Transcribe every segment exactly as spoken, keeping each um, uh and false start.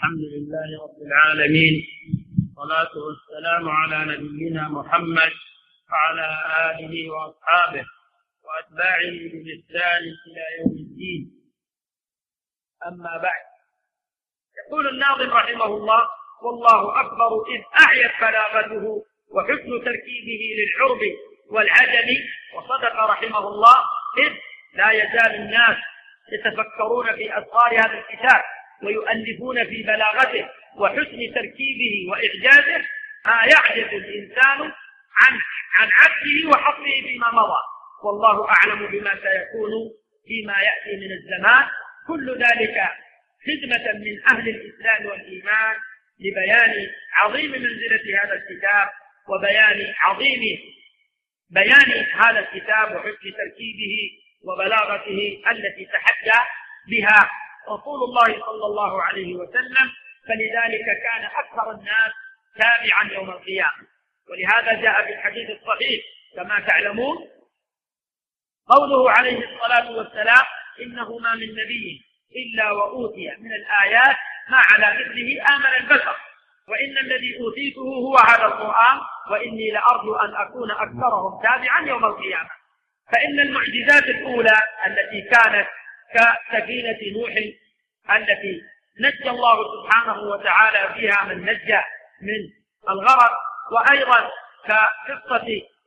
الحمد لله رب العالمين، والصلاة والسلام على نبينا محمد وعلى آله وأصحابه وأتباعه بإحسان إلى يوم الدين. أما بعد، يقول الناظم رحمه الله: والله أكبر إذ أعيت بلاغته وحسن تركيبه للعرب والعجم. وصدق رحمه الله، إذ لا يزال الناس يتفكرون في أسرار هذا الكتاب ويؤلفون في بلاغته وحسن تركيبه وإعجازه ما يعجز الإنسان عن عن عكسه وحصره فيما مضى، والله أعلم بما سيكون فيما يأتي من الزمان. كل ذلك خدمة من أهل الإسلام والإيمان لبيان عظيم منزلة هذا الكتاب وبيان عظيم بيان هذا الكتاب وحسن تركيبه وبلاغته التي تحدى بها رسول الله صلى الله عليه وسلم، فلذلك كان أكثر الناس تابعا يوم القيامة. ولهذا جاء في الحديث الصحيح كما تعلمون قوله عليه الصلاة والسلام: إنه ما من نبي إلا وأوتي من الآيات ما على مثله آمن البشر، وإن الذي أوتيته هو هذا القرآن، وإني لأرجو أن أكون أكثرهم تابعا يوم القيامة. فإن المعجزات الأولى التي كانت كسفينة نوح التي نجى الله سبحانه وتعالى فيها من نجى من الغرق، وأيضا كقصة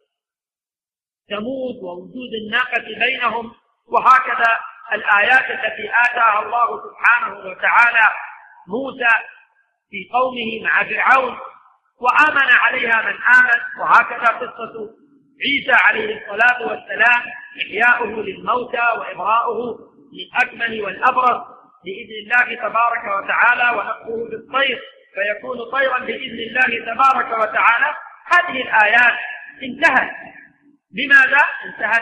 ثمود ووجود الناقة بينهم، وهكذا الآيات التي آتاها الله سبحانه وتعالى موسى في قومه مع فرعون وآمن عليها من آمن، وهكذا قصة عيسى عليه الصلاة والسلام إحياؤه للموتى وإبراؤه للأكمل والأبرص بإذن الله تبارك وتعالى، ونفخه بالطير فيكون طيرا بإذن الله تبارك وتعالى. هذه الآيات انتهت بماذا؟ انتهت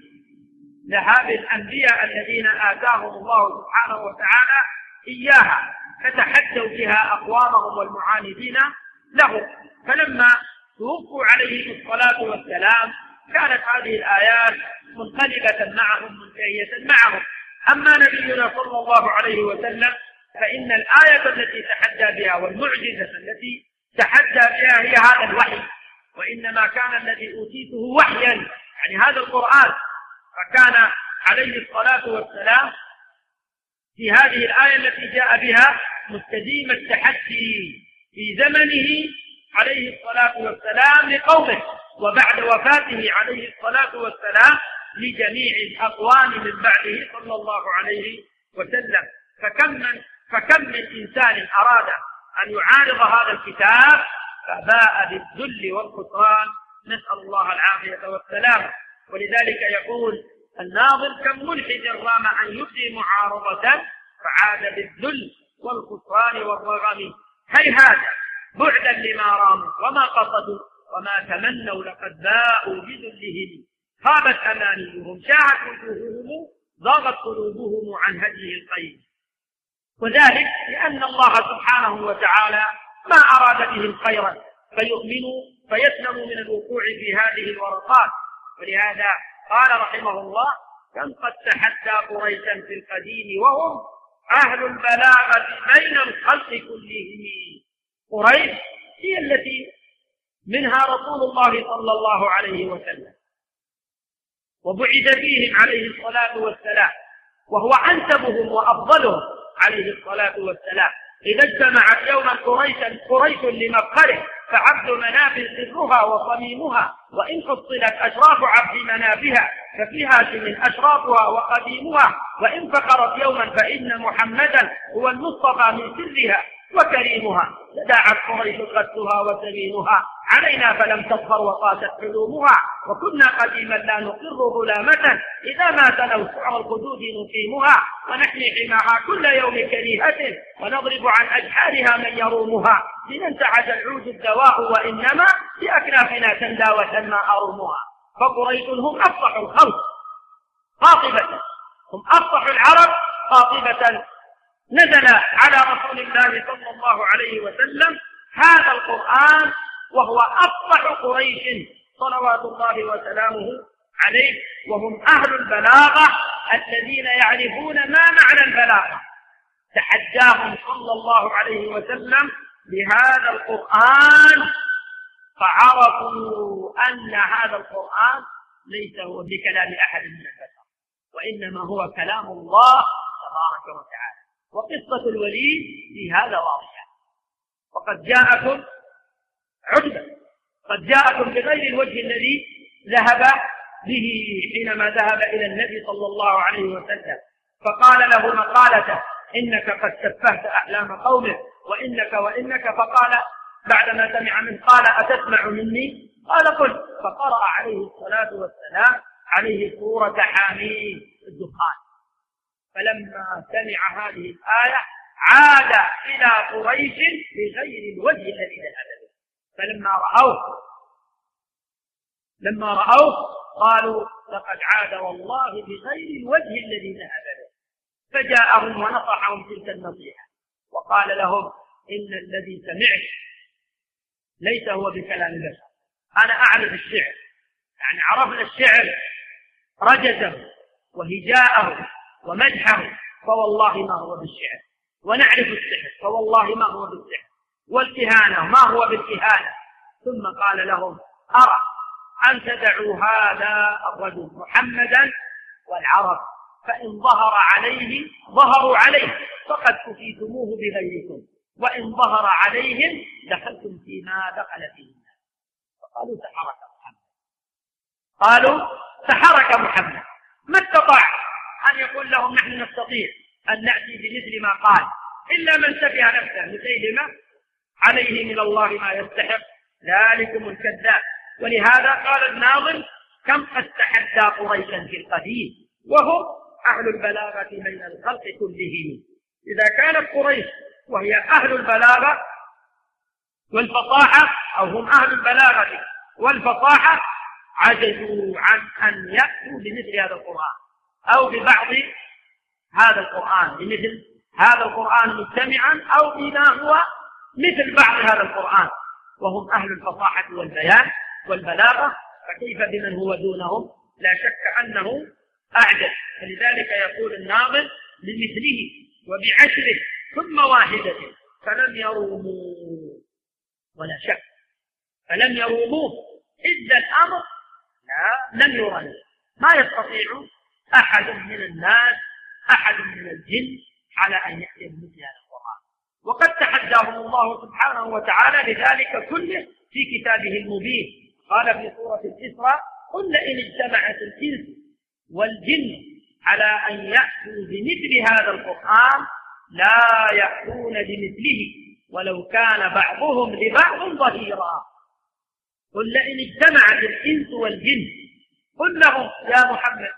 بذهاب الأنبياء الذين آتاهم الله سبحانه وتعالى إياها، فتحدوا بها أقوامهم والمعاندين له، فلما توفوا عليهم الصلاة والسلام كانت هذه الآيات منقلبة معهم منتهية معهم. أما نبينا صلى الله عليه وسلم فإن الآية التي تحدى بها والمعجزة التي تحدى بها هي هذا الوحي، وإنما كان الذي أوتيته وحيا يعني هذا القرآن، فكان عليه الصلاة والسلام في هذه الآية التي جاء بها مستديم التحدي في زمنه عليه الصلاة والسلام لقومه، وبعد وفاته عليه الصلاة والسلام لجميع الأقوام من بعده صلى الله عليه وسلم. فكم من, فكم من إنسان أراد أن يعارض هذا الكتاب فباء بالذل والخسران، نسأل الله العافية والسلامة. ولذلك يقول الناظم: كم ملحد رام أن يبدي معارضة فعاد بالذل والخسران والرغم. هيهات بعدا لما راموا وما قصدوا وما تمنوا لقد باءوا بذلهم، خابت أمانيهم شاهت وجوههم ضاغت قلوبهم عن هديه القيم. وذلك لأن الله سبحانه وتعالى ما أراد بهم خيرا فيؤمنوا فيسلموا من الوقوع في هذه الورطات. ولهذا قال رحمه الله: كم قد تحدى قريشا في القديم وهم أهل البلاغة بين الخلق كلهم. قريش هي التي منها رسول الله صلى الله عليه وسلم وبعث فيهم عليه الصلاة والسلام، وهو أنسبهم وأفضلهم عليه الصلاة والسلام. إذا اجتمعت يوما قريشا قريش لمفخره فعبد مناف سرها وصميمها، وإن فصلت أشراف عبد منافها ففي هاشم أشرافها وقديمها، وإن فقرت يوما فإن محمدا هو المصطفى من سرها وكريمها. تداعت قريش غثها وسمينها علينا فلم تظهر وقاست حلومها، وكنا قديما لا نقر ظلامة إذا ما تلوا سعر الخدود نقيمها، ونحمي حماها كل يوم كريهة ونضرب عن أجحارها من يرومها. لننتعج العود الدواء وإنما بأكنافنا تندى وتنمى أرومها. فقريش هم أفصح الخلق قاطبة، هم أفصح العرب قاطبة. نزل على رسول الله صلى الله عليه وسلم هذا القرآن وهو أفصح قريش صلوات الله وسلامه عليه، وهم أهل البلاغة الذين يعرفون ما معنى البلاغة. تحداهم صلى الله عليه وسلم بهذا القرآن، فعرفوا أن هذا القرآن ليس هو بكلام أحد من البشر، وإنما هو كلام الله تبارك وتعالى. وقصة الوليد في هذا واضحة. وقد جاءكم عتبة، قد جاءكم بغير الوجه الذي ذهب به حينما ذهب إلى النبي صلى الله عليه وسلم، فقال له مقالته: إنك قد سفهت أحلام قومك وإنك وإنك. فقال بعدما سمع منه: قال أتسمع مني؟ قال: قل. فقرأ عليه الصلاة والسلام عليه سورة حميم الدخان. فلما سمع هذه الآية عاد إلى قريش بغير الوجه الذي ذهب به. فلما رأوه لما رأوه قالوا: لقد عاد والله بغير الوجه الذي ذهب به. فجاءهم ونصحهم تلك النصيحة وقال لهم: إن الذي سمعت ليس هو بكلام البشر، أنا أعرف الشعر، يعني عرفنا الشعر رجزه وهجاءه ومدحه، فوالله ما هو بالشعر. ونعرف السحر، فوالله ما هو بالسحر. والكهانة، ما هو بالكهانة. ثم قال لهم: أرى أن تدعوا هذا الرجل محمدا والعرب، فإن ظهر عليه ظهروا عليه فقد كفيتموه بغيركم، وإن ظهر عليهم دخلتم فيما دخل فيه الناس. فقالوا: سحرك محمد. قالوا: سحرك محمد. ما استطاع أن يقول لهم: نحن نستطيع أن نأتي بمثل ما قال، إلا من سفه نفسه مسيلمة عليه من الله ما يستحق، ذلكم الكذاب. ولهذا قال الناظم: كم قد تحدى قريشا في القديم وهم أهل البلاغة بين الخلق كلهم. إذا كانت قريش وهي أهل البلاغة والفصاحة، أو هم أهل البلاغة والفصاحة، عجزوا عن أن يأتوا بمثل هذا القرآن أو ببعض هذا القرآن، بمثل هذا القرآن مجتمعا أو بما هو مثل بعض هذا القرآن، وهم أهل الفصاحة والبيان والبلاغة، فكيف بمن هو دونهم؟ لا شك أنه أعجز. فلذلك يقول الناظم: بمثله وبعشره ثم واحدة فلم يروموا. ولا شك فلم يروموه، إذ الأمر لا لم يرن. ما يستطيع أحد من الناس، أحد من الجن، على أن يأتي بمثل هذا القرآن. وقد تحداهم الله سبحانه وتعالى بذلك كله في كتابه المبين. قال في سورة الإسراء: قل لئن اجتمعت الإنس والجن على أن يأتوا بمثل هذا القرآن لا يأتون بمثله ولو كان بعضهم لبعض ظهيرا. قل لئن اجتمعت الإنس والجن، قل لهم يا محمد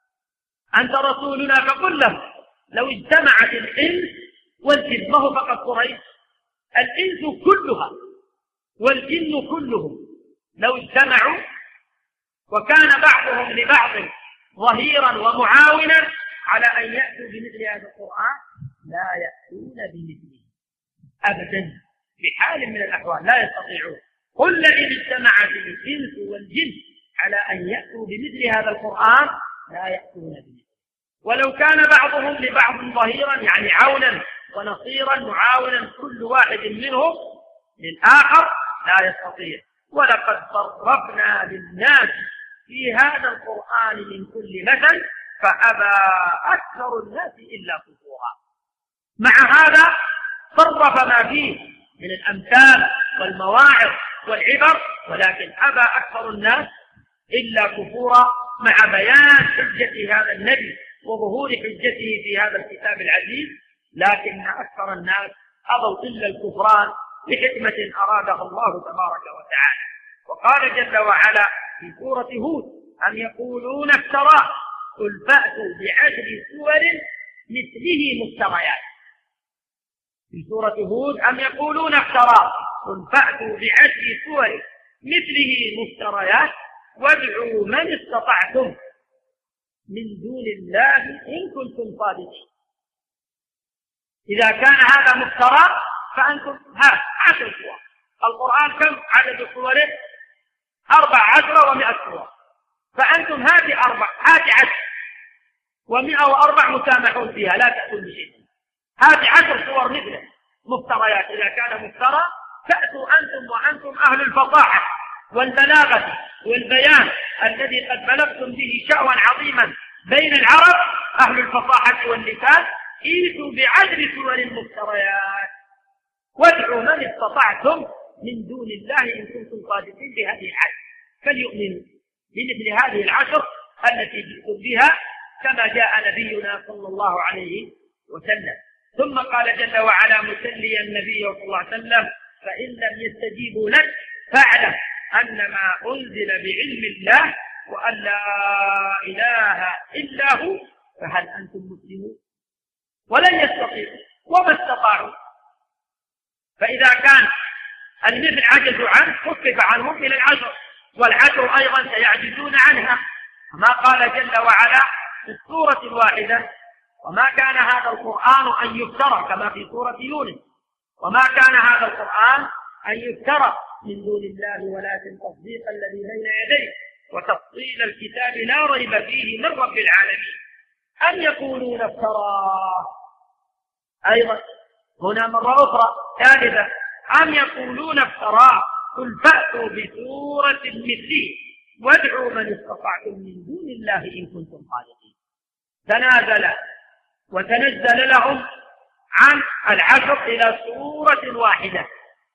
أنت رسولنا، فقل لهم لو اجتمعت الإنس والجن، ما هو فقط قريش، الإنس كلها والجن كلهم لو اجتمعوا وكان بعضهم لبعض ظهيرا ومعاونا على أن يأتوا بمثل هذا القرآن لا يأتون بمثله أبدا بحال من الأحوال، لا يستطيعون. قل لئن اجتمعت الإنس والجن على أن يأتوا بمثل هذا القرآن لا يأتون بمثله ولو كان بعضهم لبعض ظهيرا، يعني عونا ونصيرا معاونا كل واحد منهم للآخر، لا يستطيع. ولقد صرفنا للناس في هذا القرآن من كل مثل فأبى أكثر الناس إلا كفورا. مع هذا صرف ما فيه من الأمثال والمواعظ والعبر، ولكن أبى أكثر الناس إلا كفورا، مع بيان حجة هذا النبي وظهور حجته في هذا الكتاب العزيز، لكن أكثر الناس أبوا إلا الكفران لحكمة أرادها الله تبارك وتعالى. وقال جل وعلا في سورة هود: أم يقولون افتراه قل فأتوا بعشر سور مثله مفتريات. في سورة هود: أم يقولون افتراه قل فأتوا بعشر سور مثله مفتريات وادعوا من استطعتم من دون الله إن كنتم صادقين. إذا كان هذا مفترى فأنتم ها عشر سور. القرآن كم عدد سوره؟ أربع عشر ومئة سورة، فأنتم هذه أربع هذه عشر ومئة وأربع مسامحون فيها، لا تأتون بشيء. هذه عشر صور مثله مفتريات. إذا كان مفترى فأتوا أنتم وأنتم أهل الفصاحة والبلاغة والبيان الذي قد بلغتم به شأوا عظيما بين العرب، أهل الفصاحة واللسان، ائتوا بعشر صور مفتريات وادعوا من استطعتم من دون الله إن كنتم صادقين بهذه العشر، فليؤمنوا بمثل هذه العشر التي جئتم بها كما جاء نبينا صلى الله عليه وسلم. ثم قال جل وعلا مسليا النبي صلى الله عليه وسلم: فإن لم يستجيبوا لك فاعلم أنما أنزل بعلم الله وأن لا إله إلا هو فهل أنتم مسلمون؟ ولن يستطيعوا وما استطاعوا. فإذا كان المثل عجزوا عنه خفف عنهم إلى العشر، والعشر أيضا سيعجزون عنها، كما قال جل وعلا في السورة الواحدة: وما كان هذا القرآن أن يفترى، كما في سورة يونس: وما كان هذا القرآن أن يفترى من دون الله ولكن تصديق الذي بين يديه وتفصيل الكتاب لا ريب فيه من رب العالمين. أن يقولون افتراه، أيضا هنا مرة أخرى ثالثة: أم يقولون افتراه قل فأتوا بسورة مثله وادعوا من استطعتم من دون الله إن كنتم صادقين. تنازل وتنزل لهم عن العشر إلى سورة واحدة،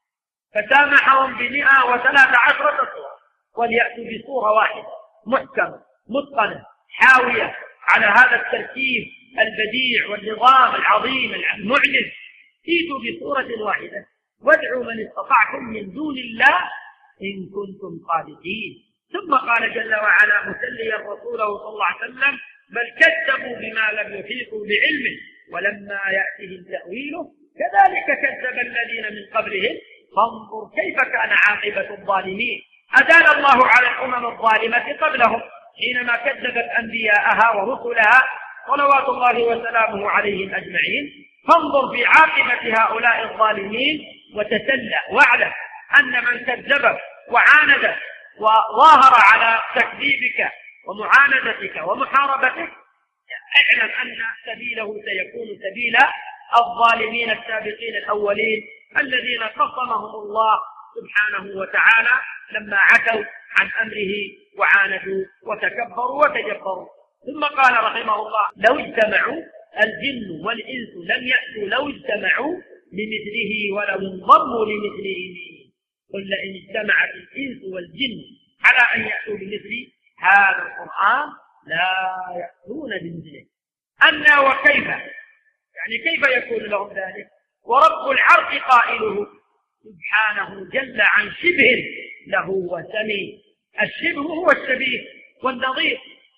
فسامحهم بمئة وثلاث عشرة سورة، وليأتوا بسورة واحدة محكمة متقنة حاوية على هذا التركيب البديع والنظام العظيم المعجز. ائتوا بسورة واحدة وادعوا من استطعتم من دون الله إن كنتم صادقين. ثم قال جل وعلا مسليا رسوله صلى الله عليه وسلم: بل كذبوا بما لم يحيطوا بعلمه ولما يأتهم تأويله كذلك كذب الذين من قبلهم فانظر كيف كان عاقبة الظالمين. أدان الله على الأمم الظالمة قبلهم حينما كذبت أنبياءها ورسلها صلوات الله وسلامه عليهم أجمعين. فانظر في عاقبة هؤلاء الظالمين وتسلى واعلم أن من كذبك وعاندك وظاهر على تكذيبك ومعاندتك ومحاربتك اعلم أن سبيله سيكون سبيل الظالمين السابقين الأولين الذين قصمهم الله سبحانه وتعالى لما عتوا عن أمره وعاندوا وتكبروا وتجبروا. ثم قال رحمه الله: لو اجتمعوا الجن والإنس لم يأتوا لو اجتمعوا لمثله ولو انضموا لمثله. قل لئن اجتمعت الإنس والجن على أن يأتوا بمثل هذا القرآن لا يأتون بمثله. أنا وكيف، يعني كيف يكون لهم ذلك؟ ورب العرش قائله سبحانه جل عن شبه له وسمي. الشبه هو الشبيه والنظير،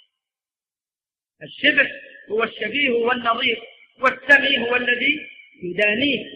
الشبه هو الشبيه والنظير، والسمي هو الذي يدانيه،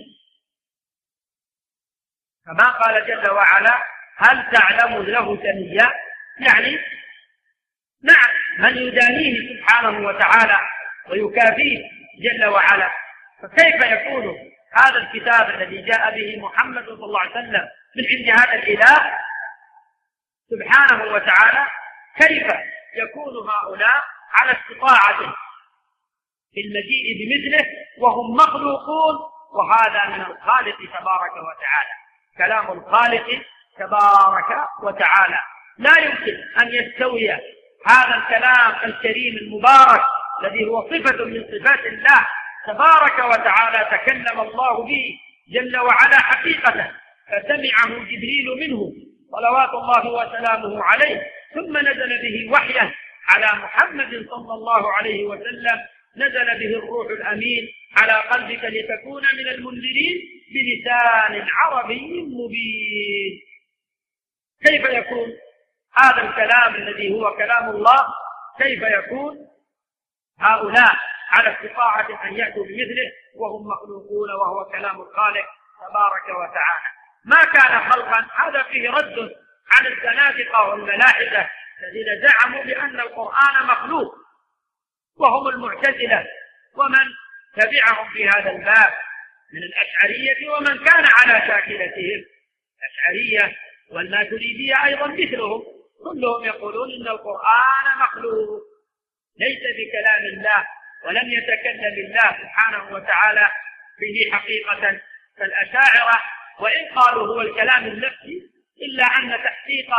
كما قال جل وعلا: هل تعلم له سميا؟ يعني نعم من يدانيه سبحانه وتعالى ويكافيه جل وعلا. فكيف يكون هذا الكتاب الذي جاء به محمد صلى الله عليه وسلم من عند هذا الإله سبحانه وتعالى، كيف يكون هؤلاء على استطاعته في المجيء بمثله وهم مخلوقون؟ وهذا من الخالق تبارك وتعالى، كلام الخالق تبارك وتعالى. لا يمكن أن يستوي هذا الكلام الكريم المبارك الذي هو صفة من صفات الله تبارك وتعالى تكلم الله به جل وعلا حقيقة، فسمعه جبريل منه صلوات الله وسلامه عليه، ثم نزل به وحيا على محمد صلى الله عليه وسلم، نزل به الروح الأمين على قلبك لتكون من المنذرين بلسان عربي مبين. كيف يكون هذا الكلام الذي هو كلام الله، كيف يكون هؤلاء على استطاعة أن يأتوا بمثله وهم مخلوقون وهو كلام الخالق تبارك وتعالى؟ ما كان خلقا. هذا فيه رد على الزنادقة والملاحدة الذين زعموا بأن القرآن مخلوق، وهم المعتزلة ومن تبعهم في هذا الباب من الأشعرية ومن كان على شاكلتهم. الأشعرية والماتريدية أيضا مثلهم، كلهم يقولون إن القرآن مخلوق ليس بكلام الله، ولم يتكلم الله سبحانه وتعالى به حقيقة فالأشاعرة وإن قالوا هو الكلام النفسي إلا أن تحقيق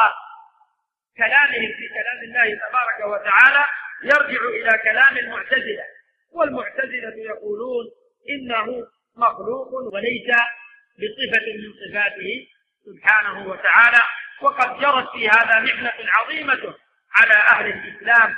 كلامهم في كلام الله تبارك وتعالى يرجع إلى كلام المعتزلة، والمعتزلة يقولون إنه مخلوق وليس بصفة من صفاته سبحانه وتعالى. وقد جرت في هذا محنة عظيمة على أهل الإسلام،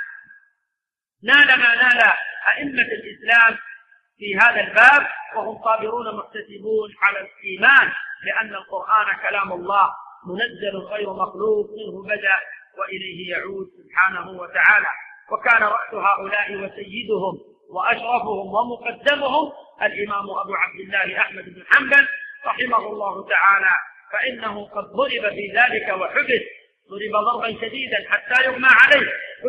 نال ما نال أئمة الإسلام في هذا الباب، وهم صابرون محتسبون على الإيمان بأن القرآن كلام الله منزل غير مخلوق، منه بدأ وإليه يعود سبحانه وتعالى. وكان رأس هؤلاء وسيدهم وأشرفهم ومقدمهم الإمام أبو عبد الله أحمد بن حنبل رحمه الله تعالى، فإنه قد ضرب في ذلك وحبس، ضرب ضربا شديدا حتى يغمى عليه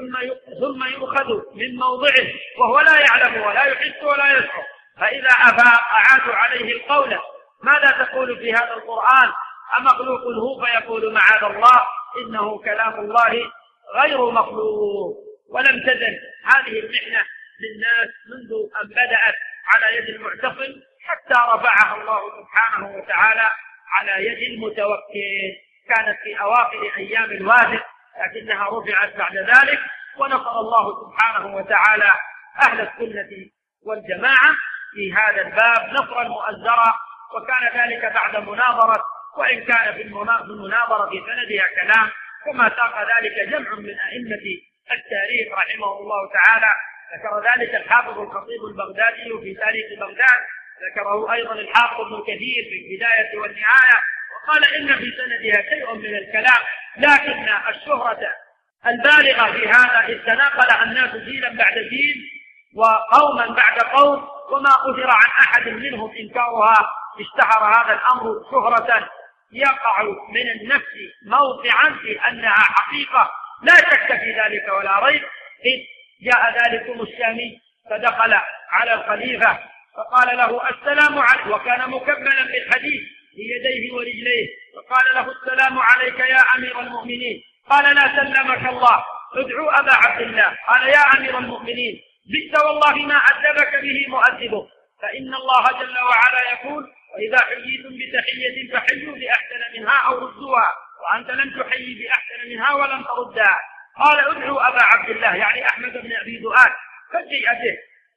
ثم يؤخذ من موضعه وهو لا يعلم ولا يحس ولا يشعر، فإذا أفاق أعادوا عليه القول: ماذا تقول في هذا القرآن؟ أمخلوق هو؟ فيقول: معاذ الله، إنه كلام الله غير مخلوق. ولم تزل هذه المحنة للناس منذ أن بدأت على يد المعتصم حتى رفعها الله سبحانه وتعالى على يد المتوكل. كانت في أواخر أيام الواثق لكنها رفعت بعد ذلك، ونصر الله سبحانه وتعالى أهل السنة والجماعة في هذا الباب نصرا مؤزرا. وكان ذلك بعد مناظرة، وإن كان في المناظرة في سندها كلام، كما ساق ذلك جمع من أئمة التاريخ رحمه الله تعالى. ذكر ذلك الحافظ الخطيب البغدادي في تاريخ بغداد، ذكره أيضا الحافظ ابن كثير في البداية والنهاية، وقال إن في سندها شيء من الكلام، لكن الشهرة البالغة في هذا إذ تناقل الناس جيلا بعد جيل وقوما بعد قوم، وما أثر عن أحد منهم إنكارها، اشتهر هذا الأمر شهرة يقع من النفس موقعا في أنها حقيقة لا شك في ذلك ولا ريب. إذ جاء ذلكم الشامي فدخل على الخليفة فقال له: السلام عليك، وكان مكملا بالحديث بيديه ورجليه، فقال له: السلام عليك يا أمير المؤمنين. قال: لا سلمك الله، ادعو أبا عبد الله. قال: يا أمير المؤمنين، بئس والله ما أدبك به مؤدبه، فإن الله جل وعلا يقول: وإذا حييتم بتحية فحيوا بأحسن منها أو ردوها، وأنت لم تحيي بأحسن منها ولم تردها. قال: ادعو أبا عبد الله، يعني أحمد بن أبي دؤاد، فجيء به.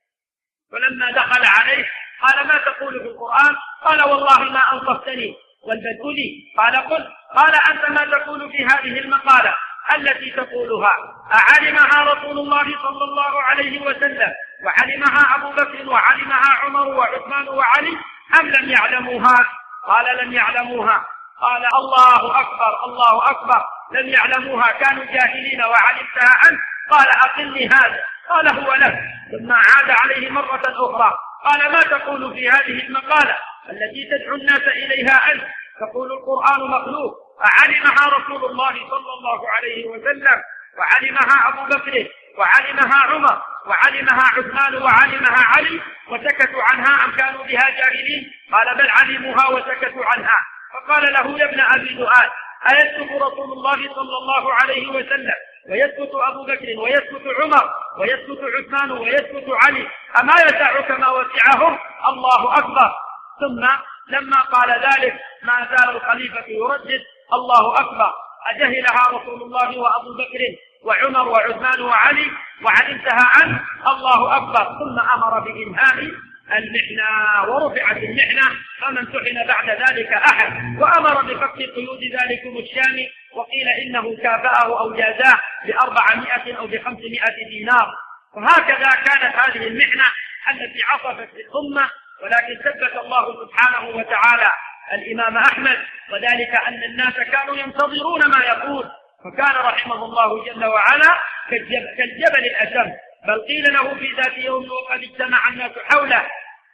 فلما دخل عليه قال: ما تقول في القرآن؟ قال: والله ما أنصفتني والبدء لي. قال: قل. قال: أنت ما تقول في هذه المقالة التي تقولها؟ أعلمها رسول الله صلى الله عليه وسلم وعلمها أبو بكر وعلمها عمر وعثمان وعلي أم لم يعلموها؟ قال: لم يعلموها. قال: الله أكبر الله أكبر، لم يعلموها، كانوا جاهلين وعلمتها أنت. قال: أقلني هذا. قال: هو لك. ثم عاد عليه مرة أخرى قال: ما تقول في هذه المقالة التي تدعو الناس إليها أنت؟ تقول القرآن مخلوق، أعلمها رسول الله صلى الله عليه وسلم وعلمها أبو بكر وعلمها عمر وعلمها عثمان وعلمها علي وسكتوا عنها أم كانوا بها جاهلين؟ قال: بل علموها وسكتوا عنها. فقال له: يا ابن أبي دؤاد، أيسكت رسول الله صلى الله عليه وسلم ويسكت أبو بكر ويسكت عمر ويسكت عثمان ويسكت علي، أما يسعك ما وسعهم؟ الله أكبر. ثم لما قال ذلك ما زال الخليفة يردد: الله أكبر، أجهلها رسول الله وأبو بكر وعمر وعثمان وعلي وعلمتها عنه؟ الله أكبر. ثم أمر بإنهاء المحنة ورفعت المحنة، فما امتحن بعد ذلك أحد، وأمر بفك قيود ذلكم الشامي، وقيل إنه كافأه أو جازاه بأربعمائة أو بخمسمائة دينار. وهكذا كانت هذه المحنة التي عصفت الأمة، ولكن ثبت الله سبحانه وتعالى الإمام أحمد، وذلك أن الناس كانوا ينتظرون ما يقول، فكان رحمه الله جل وعلا كالجبل الأسم، بل قيل له في ذات يوم وقد اجتمع الناس حوله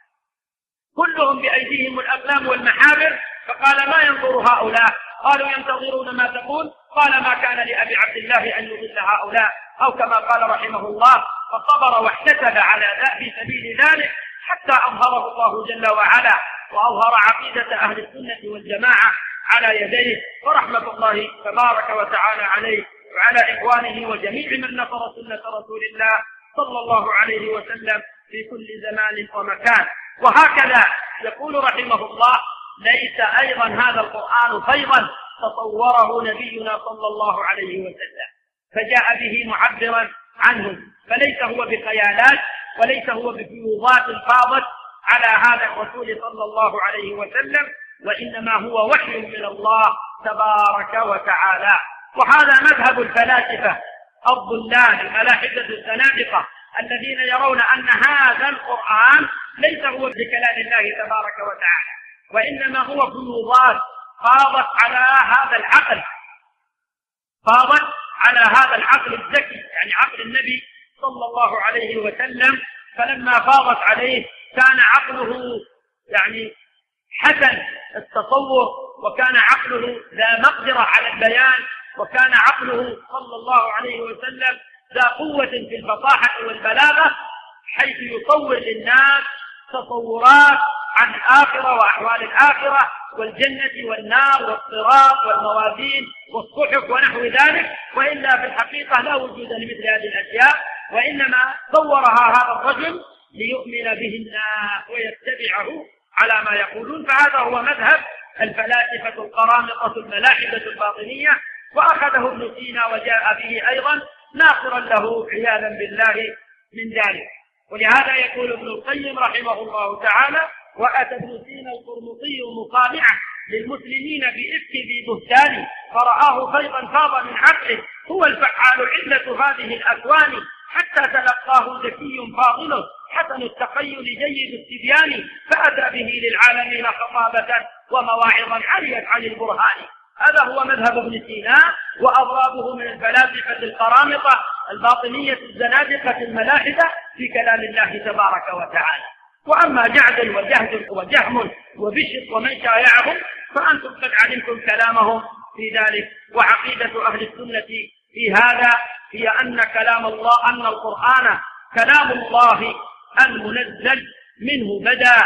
كلهم بأيديهم الأقلام والمحابر، فقال: ما ينظر هؤلاء؟ قالوا: ينتظرون ما تقول. قال: ما كان لأبي عبد الله أن يضل هؤلاء، أو كما قال رحمه الله: فصبر واحتسب على ذا في سبيل ذلك حتى أظهره الله جل وعلا، وأظهر عقيدة أهل السنة والجماعة على يديه، ورحمة الله تبارك وتعالى عليه وعلى إخوانه وجميع من نصر سنة رسول الله صلى الله عليه وسلم في كل زمان ومكان. وهكذا يقول رحمه الله: ليس أيضا هذا القرآن فيضا تصوره نبينا صلى الله عليه وسلم فجاء به معبرا عنه، فليس هو بخيالات وليس هو بفيوضات فاضت على هذا الرسول صلى الله عليه وسلم، وإنما هو وحي من الله تبارك وتعالى. وهذا مذهب الفلاسفة الضلال الملاحدة الزنادقة الذين يرون أن هذا القرآن ليس هو بكلام الله تبارك وتعالى، وإنما هو فيوضات فاضت على هذا العقل فاضت على هذا العقل الذكي، يعني عقل النبي صلى الله عليه وسلم، فلما فاضت عليه كان عقله يعني حسن التصور، وكان عقله ذا مقدرة على البيان، وكان عقله صلى الله عليه وسلم ذا قوة في الفصاحة والبلاغة، حيث يصور للناس تصورات عن الآخرة وأحوال الآخرة والجنة والنار والصراط والموازين والصحف ونحو ذلك، وإلا في الحقيقة لا وجود لمثل هذه الأشياء، وإنما صورها هذا الرجل ليؤمن به الناس ويتبعه على ما يقولون. فهذا هو مذهب الفلاسفة القرامطة الملاحدة الباطنية، وأخذه ابن سينا وجاء به أيضا ناصرا له عياذا بالله من ذلك. ولهذا يقول ابن القيم رحمه الله تعالى: وأتى ابن سينا القرمطي مصانعا للمسلمين بإفك ذي بهتان فرآه فيضا فاض من عقله هو الفعال علة هذه الأكوان حتى تلقاه ذكي فاضل حسن التخيل جيد التبيان فأتى به للعالمين خطابة ومواعظا عريت عن البرهان. هذا هو مذهب ابن سينا وأضرابه من الفلاسفة القرامطة الباطنية الزنادقة الملاحدة في كلام الله تبارك وتعالى. وأما جعد وجهد وجهم وبشر ومن شايعهم فأنتم قد علمتم كلامهم في ذلك. وعقيدة أهل السنة في هذا هي أن كلام الله أن القرآن كلام الله المنزل منه بدأ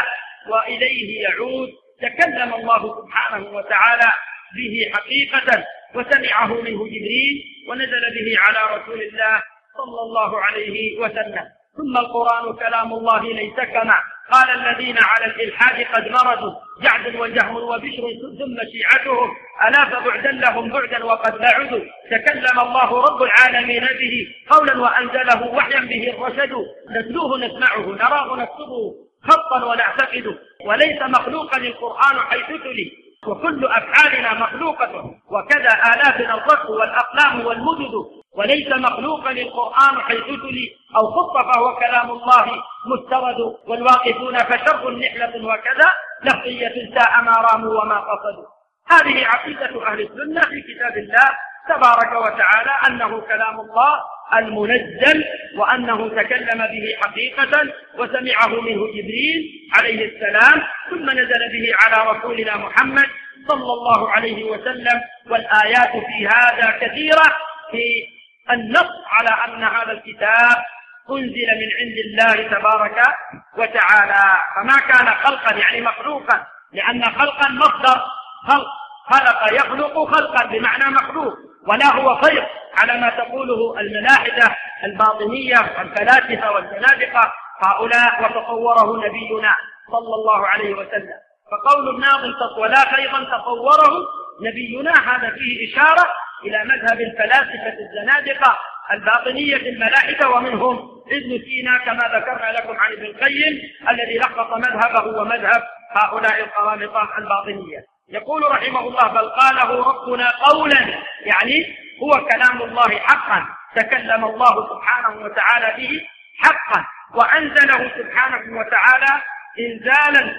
وإليه يعود، تكلم الله سبحانه وتعالى به حقيقة وسمعه منه جبريل ونزل به على رسول الله صلى الله عليه وسلم. ثم القرآن كلام الله ليس كما قال الذين على الإلحاد قد مردوا جعد وجهم وبشر ثم شيعتهم ألا فبعدا لهم بعدا وقد بعدوا. تكلم الله رب العالمين به قولا وأنزله وحيا به الرشد نتلوه نسمعه نراه نكتبه خطا ونعتقده وليس مخلوقا القرآن حيث تلي وكل أفعالنا مخلوقة وكذا آلافنا الرق والأقلام والمدد وليس مخلوقا القرآن حيث تلي أو خط فهو كلام الله مسترد والواقفون فشر نحلة وكذا لقية ساء ما راموا وما قصدوا. هذه عقيدة أهل السنة في كتاب الله تبارك وتعالى أنه كلام الله المنزل وأنه تكلم به حقيقة وسمعه منه جبريل عليه السلام ثم نزل به على رسولنا محمد صلى الله عليه وسلم. والآيات في هذا كثيرة في النص على أن هذا الكتاب أنزل من عند الله تبارك وتعالى فما كان خلقا يعني مخلوقا، لأن خلقا مصدر خلق خلق يخلق خلقا بمعنى مخلوق، ولا هو خير على ما تقوله الملاحدة الباطنية والفلاسفة والزنادقة هؤلاء وتصوره نبينا صلى الله عليه وسلم. فقول الناظم ولا خيرا تصوره نبينا هذا فيه إشارة إلى مذهب الفلاسفة الزنادقة الباطنية الملاحدة ومنهم ابن سينا كما ذكرنا لكم عن ابن القيم الذي لخص مذهبه ومذهب هؤلاء القرامطة الباطنية. يقول رحمه الله بل قاله ربنا قولا يعني هو كلام الله حقا تكلم الله سبحانه وتعالى به حقا وأنزله سبحانه وتعالى إنزالا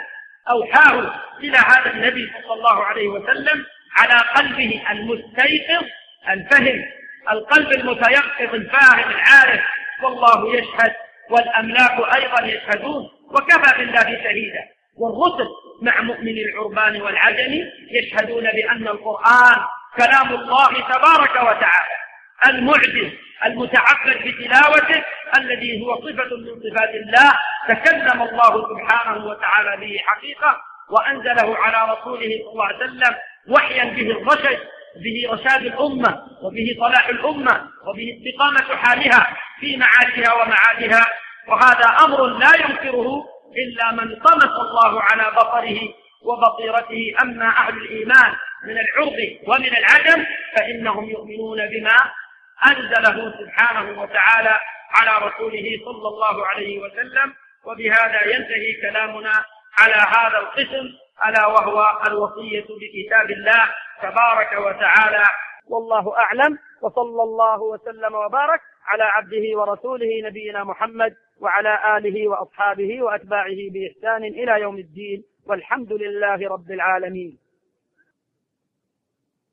أوحاه إلى هذا النبي صلى الله عليه وسلم على قلبه المستيقظ الفهم القلب المتيقظ الفاهم العارف والله يشهد والأملاك أيضا يشهدون وكفى بالله شهيدا. والرسل مع مؤمن العربان والعجم يشهدون بأن القرآن كلام الله تبارك وتعالى المعجز المتعبد بتلاوته الذي هو صفة من صفات الله تكلم الله سبحانه وتعالى به حقيقة وأنزله على رسوله صلى الله عليه وسلم وحيا به الرشد به رشاد الأمة وبه صلاح الأمة وبه استقامة حالها في معاشها ومعادها. وهذا أمر لا ينكره إلا من طمس الله على بصره وبصيرته. أما أهل الإيمان من العرب ومن العجم فإنهم يؤمنون بما أنزله سبحانه وتعالى على رسوله صلى الله عليه وسلم. وبهذا ينتهي كلامنا على هذا القسم، ألا وهو الوصية بكتاب الله تبارك وتعالى. والله أعلم، وصلى الله وسلم وبارك على عبده ورسوله نبينا محمد وعلى آله وأصحابه وأتباعه بإحسان إلى يوم الدين، والحمد لله رب العالمين.